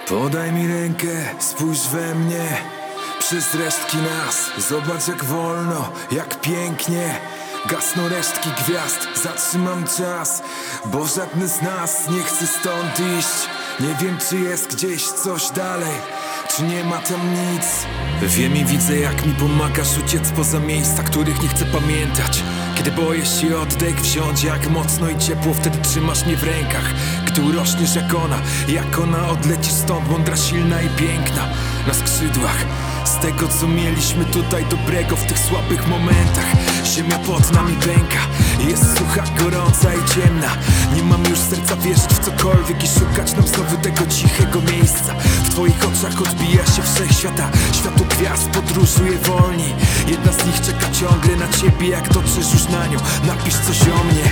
Podaj mi rękę, spójrz we mnie. Przez resztki nas, zobacz jak wolno, jak pięknie. Gasną resztki gwiazd, zatrzymam czas, bo żadny z nas nie chce stąd iść. Nie wiem, czy jest gdzieś coś dalej, czy nie ma tam nic. Wiem i widzę, jak mi pomagasz uciec poza miejsca, których nie chcę pamiętać. Kiedy boję się oddech wziąć, jak mocno i ciepło wtedy trzymasz mnie w rękach. Gdy urośniesz jak ona odlecisz stąd, mądra, silna i piękna. Na skrzydłach z tego, co mieliśmy tutaj dobrego w tych słabych momentach. Ziemia pod nami pęka, jest sucha, gorąca i ciemna. Nie mam już serca wierzyć w cokolwiek i szukać nam znowu tego cichego miejsca. W twoich oczach odbija się wszechświata, światło gwiazd podróżuje wolniej. Jedna z nich czeka ciągle na ciebie, jak dotrzesz już na nią, napisz coś o mnie.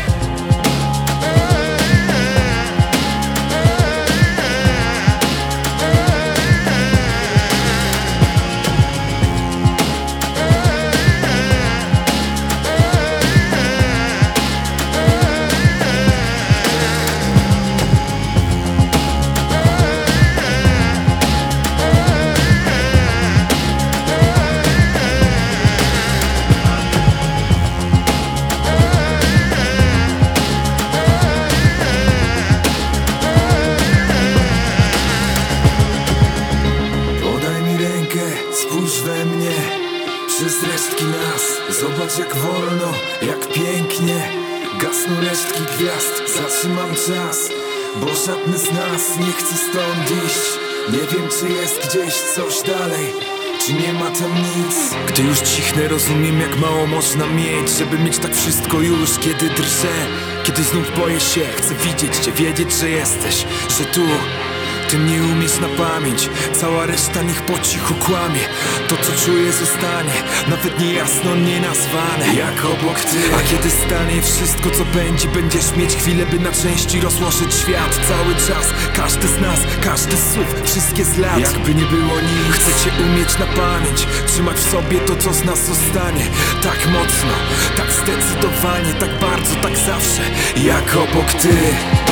Spójrz we mnie, przez resztki nas, zobacz jak wolno, jak pięknie. Gasną resztki gwiazd, zatrzymam czas, bo żadny z nas nie chce stąd iść. Nie wiem, czy jest gdzieś coś dalej, czy nie ma tam nic. Gdy już cichnę, rozumiem, jak mało można mieć, żeby mieć tak wszystko już, kiedy drżę. Kiedy znów boję się, chcę widzieć cię, wiedzieć, że jesteś, że tu. Ty mnie umiesz na pamięć, cała reszta niech po cichu kłamie. To, co czuję, zostanie, nawet niejasno nienazwane, jak obok ty. A kiedy stanie wszystko, co będzie, będziesz mieć chwilę, by na części rozłożyć świat. Cały czas, każdy z nas, każdy z słów, wszystkie z lat, jakby nie było nic. Chcę cię umieć na pamięć, trzymać w sobie to, co z nas zostanie. Tak mocno, tak zdecydowanie, tak bardzo, tak zawsze, jak obok ty.